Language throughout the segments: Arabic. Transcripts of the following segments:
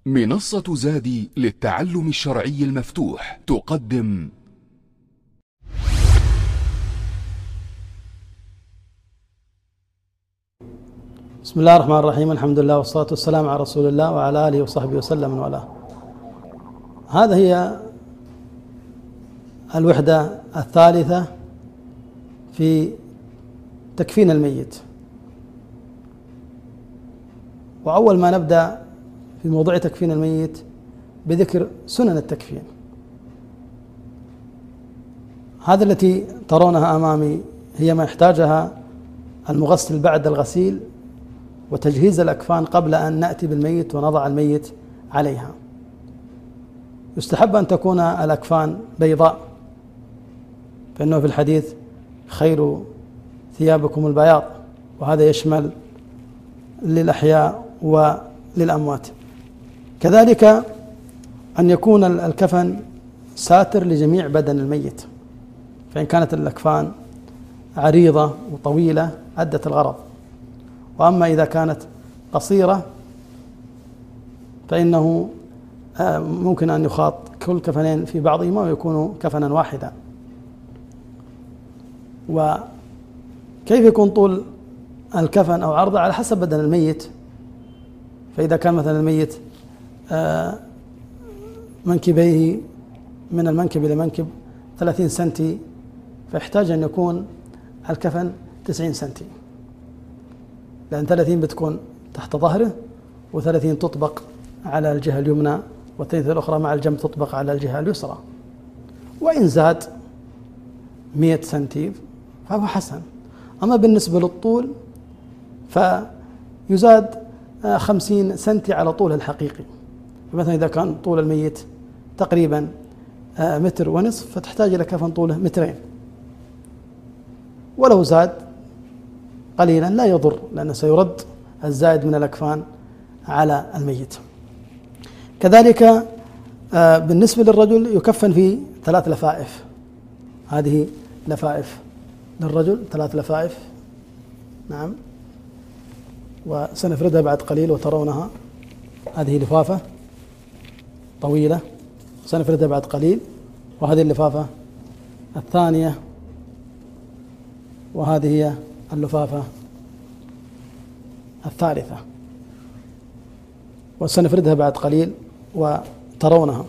منصة زادي للتعلم الشرعي المفتوح تقدم بسم الله الرحمن الرحيم. الحمد لله والصلاة والسلام على رسول الله وعلى آله وصحبه وسلم من والاه. هذا هي الوحدة الثالثة في تكفين الميت. وأول ما نبدأ في موضوع تكفين الميت بذكر سنن التكفين. هذا التي ترونها أمامي هي ما يحتاجها المغسل بعد الغسيل وتجهيز الأكفان قبل أن نأتي بالميت ونضع الميت عليها. يستحب أن تكون الأكفان بيضاء، فإنه في الحديث خير ثيابكم البياض، وهذا يشمل للأحياء وللأموات. كذلك أن يكون الكفن ساتر لجميع بدن الميت، فإن كانت الأكفان عريضة وطويلة أدت الغرض، وأما إذا كانت قصيرة فإنه ممكن أن يخاط كل كفنين في بعضهما ويكون كفنا واحدا. وكيف يكون طول الكفن أو عرضه على حسب بدن الميت. فإذا كان مثلا الميت منكبيه من المنكب إلى منكب 30 سنتي، فيحتاج أن يكون الكفن 90 سنتي، لأن 30 بتكون تحت ظهره و30 تطبق على الجهة اليمنى و30 الأخرى مع الجنب تطبق على الجهة اليسرى. وإن زاد 100 سنتي فهو حسن. أما بالنسبة للطول فيزاد 50 سنتي على طوله الحقيقي. مثلا إذا كان طول الميت تقريبا 1.5 متر فتحتاج إلى كفن طوله 2 متر، ولو زاد قليلا لا يضر، لأنه سيرد الزائد من الأكفان على الميت. كذلك بالنسبة للرجل يكفن في 3 لفائف. هذه لفائف للرجل 3 لفائف، نعم، وسنفردها بعد قليل وترونها. هذه لفافة طويلة سنفردها بعد قليل، وهذه اللفافة الثانية، وهذه هي اللفافة الثالثة وسنفردها بعد قليل وترونها.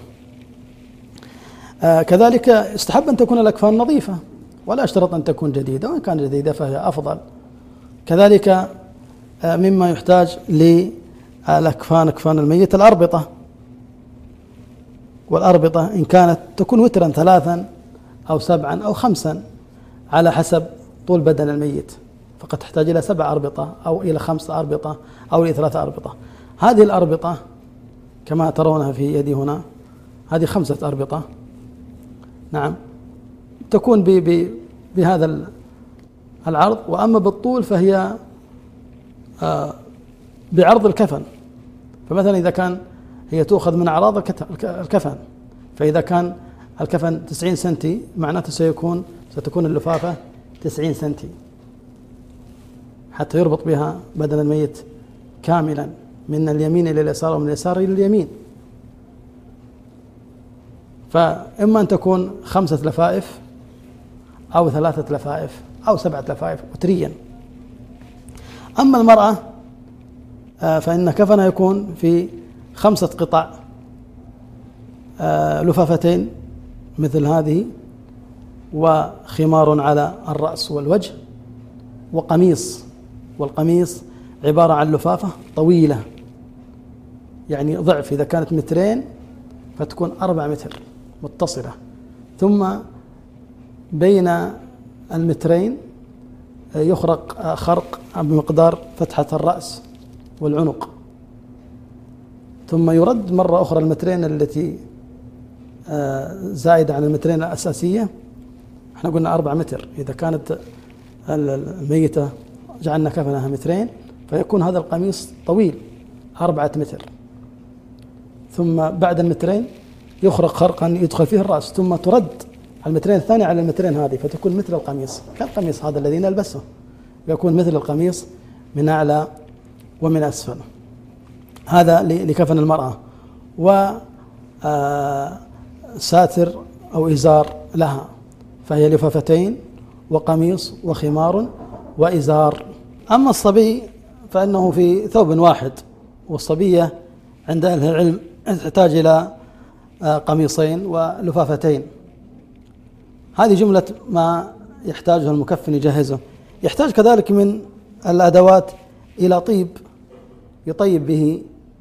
كذلك استحب أن تكون الأكفان نظيفة، ولا اشترط أن تكون جديدة، وإن كانت جديدة فهي أفضل. كذلك مما يحتاج للأكفان أكفان الميت الأربطة، والأربطة إن كانت تكون وترا 3 أو 7 أو 5 على حسب طول بدن الميت، فقد تحتاج إلى 7 أربطة أو إلى 5 أربطة أو إلى 3 أربطة. هذه الأربطة كما ترونها في يدي هنا، هذه 5 أربطة، نعم، تكون بهذا العرض. وأما بالطول فهي بعرض الكفن. فمثلا إذا كان هي تؤخذ من أعراض الكفن، فإذا كان الكفن 90 سنتي معناته ستكون اللفافة 90 سنتي حتى يربط بها بدن الميت كاملا من اليمين إلى اليسار ومن اليسار إلى اليمين. فإما أن تكون 5 لفائف أو 3 لفائف أو 7 لفائف وتريا. أما المرأة فإن كفنها يكون في 5 قطع، لفافتين مثل هذه، وخمار على الرأس والوجه، وقميص. والقميص عبارة عن لفافة طويلة، يعني ضعف، إذا كانت 2 متر فتكون 4 متر متصلة، ثم بين 2 متر يخرق خرق بمقدار فتحة الرأس والعنق، ثم يرد مرة أخرى 2 متر التي زائدة عن 2 متر الأساسية. احنا قلنا 4 متر، إذا كانت الميتة جعلنا كفنها 2 متر فيكون هذا القميص طويل 4 متر، ثم بعد 2 متر يخرق خرقا يدخل فيه الرأس، ثم ترد 2 متر الثانية على 2 متر هذه، فتكون مثل القميص، كالقميص هذا الذي نلبسه، يكون مثل القميص من أعلى ومن أسفل. هذا لكفن المرأة. وساتر أو إزار لها، فهي لفافتين وقميص وخمار وإزار. أما الصبي فإنه في ثوب واحد، والصبية عند أهل العلم تحتاج إلى قميصين ولفافتين. هذه جملة ما يحتاجه المكفن يجهزه. يحتاج كذلك من الأدوات إلى طيب يطيب به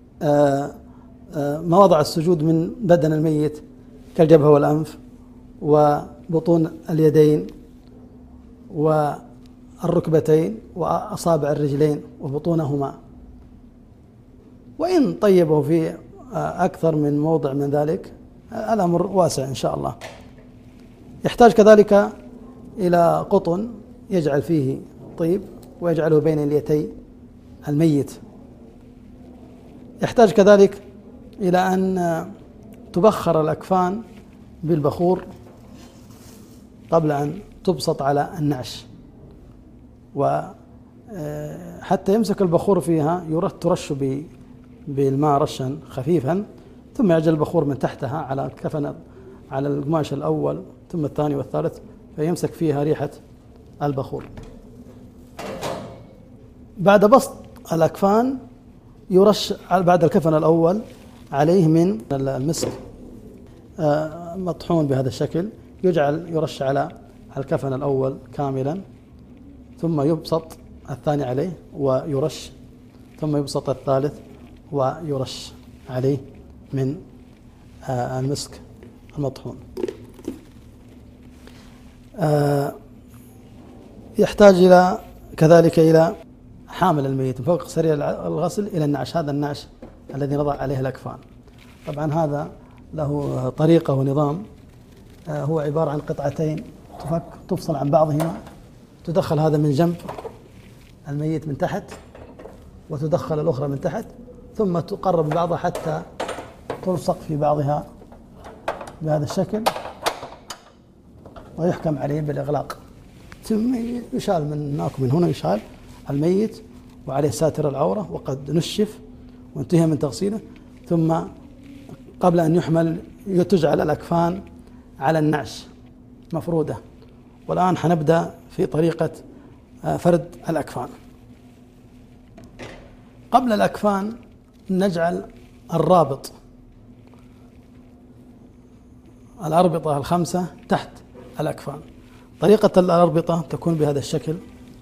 مواضع السجود من بدن الميت كالجبهة والأنف وبطون اليدين والركبتين وأصابع الرجلين وبطونهما، وإن طيبه في أكثر من موضع من ذلك الأمر واسع إن شاء الله. يحتاج كذلك إلى قطن يجعل فيه طيب ويجعله بين اليتي الميت. يحتاج كذلك إلى أن تبخر الأكفان بالبخور قبل أن تبسط على النعش، وحتى يمسك البخور فيها ترش بالماء رشا خفيفا، ثم يعجل البخور من تحتها على الكفن على القماش الأول ثم الثاني والثالث، فيمسك فيها ريحة البخور. بعد بسط الأكفان يرش بعد الكفن الأول عليه من المسك مطحون بهذا الشكل، يرش على الكفن الأول كاملا، ثم يبسط الثاني عليه ويرش، ثم يبسط الثالث ويرش عليه من المسك المطحون. يحتاج كذلك إلى حامل الميت من فوق سرير الغسل إلى النعش، هذا النعش الذي نضع عليه الأكفان. طبعا هذا له طريقة ونظام، هو عبارة عن قطعتين تفصل عن بعضهما، تدخل هذا من جنب الميت من تحت وتدخل الأخرى من تحت، ثم تقرب بعضها حتى تلصق في بعضها بهذا الشكل، ويحكم عليه بالإغلاق، ثم يشال من هناك من هنا، يشال الميت وعليه ساتر العورة وقد نشف وانتهى من تغسيله، ثم قبل أن يحمل تجعل الأكفان على النعش مفرودة. والآن حنبدأ في طريقة فرد الأكفان. قبل الأكفان نجعل الأربطة الخمسة تحت الأكفان. طريقة الأربطة تكون بهذا الشكل،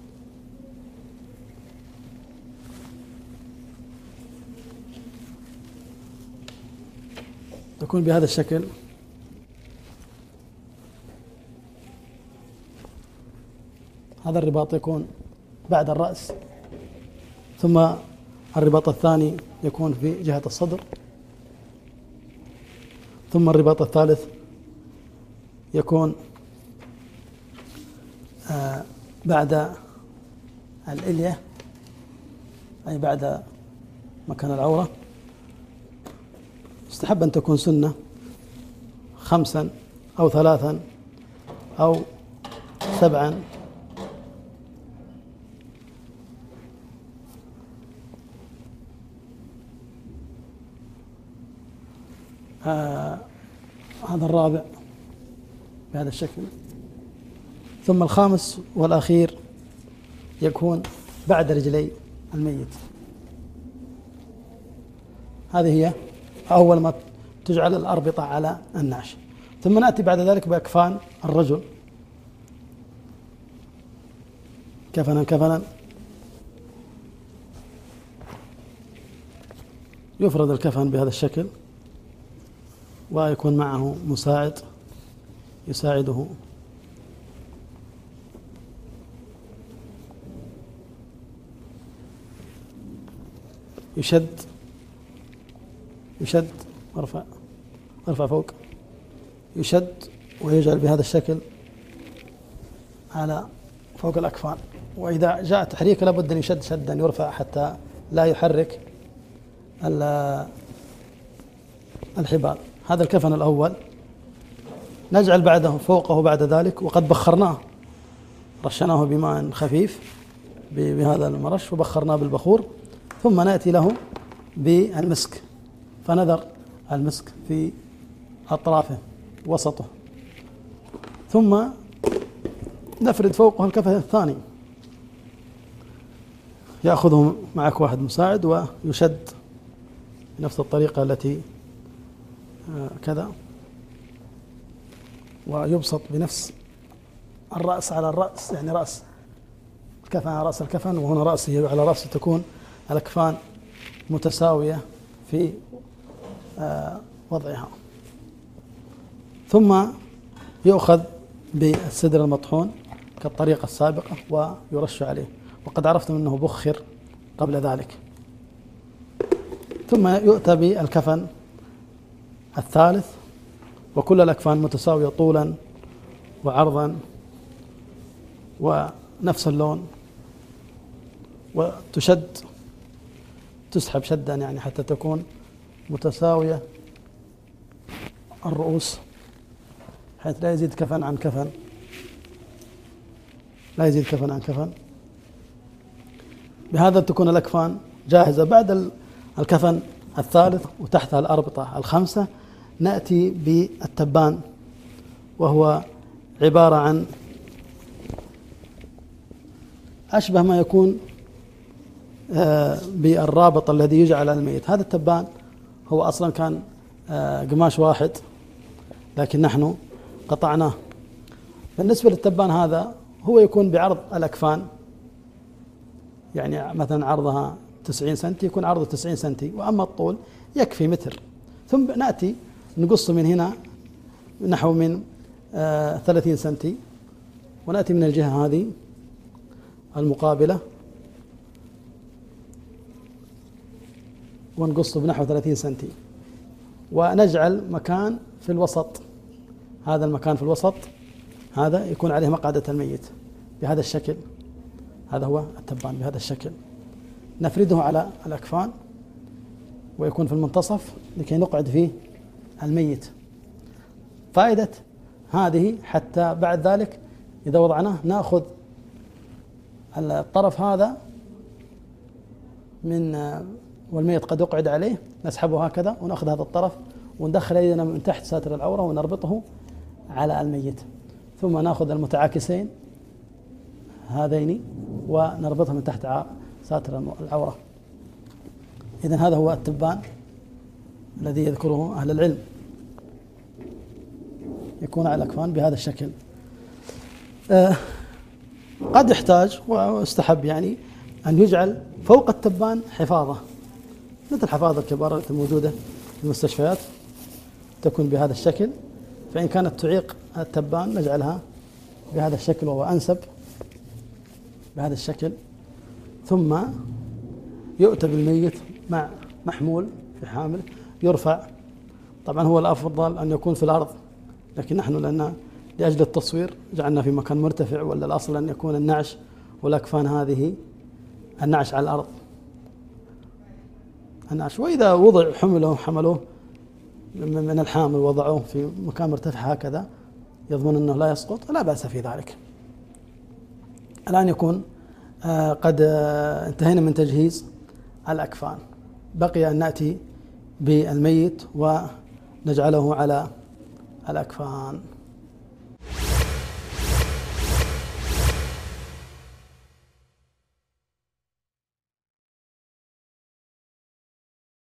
هذا الرباط يكون بعد الرأس، ثم الرباط الثاني يكون في جهة الصدر، ثم الرباط الثالث يكون بعد الإلية، أي بعد مكان العورة. يستحب أن تكون سنة 5 أو 3 أو 7. هذا الرابع بهذا الشكل، ثم الخامس والأخير يكون بعد رجلي الميت. هذه هي أول ما تجعل الأربطة على النعش. ثم نأتي بعد ذلك بأكفان الرجل كفنا كفنا، يفرد الكفن بهذا الشكل، ويكون معه مساعد يساعده يشد ارفع فوق، يشد ويجعل بهذا الشكل على فوق الأكفان. وإذا جاء تحريك لابد أن يشد شدا يرفع حتى لا يحرك الحبال. هذا الكفن الأول. نجعل بعده فوقه بعد ذلك، وقد بخرناه، رشناه بماء خفيف بهذا المرش وبخرناه بالبخور، ثم نأتي له بالمسك، فنذر المسك في أطرافه وسطه، ثم نفرد فوقه الكفن الثاني، يأخذه معك واحد مساعد ويشد بنفس الطريقة التي كذا، ويبسط بنفس الرأس على الرأس، يعني رأس الكفن على رأس الكفن، وهنا رأسه على رأسه، تكون الأكفان متساوية في وضعها. ثم يؤخذ بالسدر المطحون كالطريقة السابقة ويرش عليه، وقد عرفتم أنه بخر قبل ذلك. ثم يؤتى بالكفن الثالث، وكل الأكفان متساوية طولا وعرضا ونفس اللون، تسحب شدا يعني حتى تكون متساوية الرؤوس، حيث لا يزيد كفن عن كفن، لا يزيد كفن عن كفن. بهذا تكون الأكفان جاهزة. بعد الكفن الثالث وتحتها الأربطة الخمسة، نأتي بالتبان، وهو عبارة عن أشبه ما يكون بالرابط الذي يجعل على الميت. هذا التبان هو أصلا كان قماش واحد، لكن نحن قطعناه. بالنسبة للتبان هذا هو يكون بعرض الأكفان، يعني مثلا عرضها 90 سنتي يكون عرضه 90 سنتي، وأما الطول يكفي متر. ثم نأتي نقص من هنا نحو من 30 سنتي، ونأتي من الجهة هذه المقابلة ونقصه بنحو 30 سنتي، ونجعل مكان في الوسط. هذا المكان في الوسط هذا يكون عليه مقعدة الميت بهذا الشكل. هذا هو التبان بهذا الشكل، نفرده على الأكفان ويكون في المنتصف لكي نقعد فيه الميت. فائدة هذه حتى بعد ذلك إذا وضعناه نأخذ الطرف هذا من والميت قد يقعد عليه، نسحبه هكذا ونأخذ هذا الطرف وندخل يدنا من تحت ساتر العورة ونربطه على الميت، ثم نأخذ المتعاكسين هذين ونربطهم من تحت ساتر العورة. إذن هذا هو التبان الذي يذكره أهل العلم، يكون على الأكفان بهذا الشكل. قد يحتاج واستحب يعني أن يجعل فوق التبان حفاظة، مثل الحفاظة الكبار الموجودة في المستشفيات، تكون بهذا الشكل. فإن كانت تعيق التبان نجعلها بهذا الشكل وهو أنسب، بهذا الشكل. ثم يؤتى بالميت مع محمول في حامل يرفع. طبعا هو الأفضل أن يكون في الأرض، لكن نحن لأجل التصوير جعلنا في مكان مرتفع، ولا الأصل أن يكون النعش والأكفان هذه النعش على الأرض النعش. وإذا وضع حملوه من الحامل وضعوه في مكان مرتفع هكذا يضمن أنه لا يسقط، لا بأس في ذلك. الآن يكون قد انتهينا من تجهيز الأكفان، بقي أن نأتي بالميت ونجعله على الأكفان.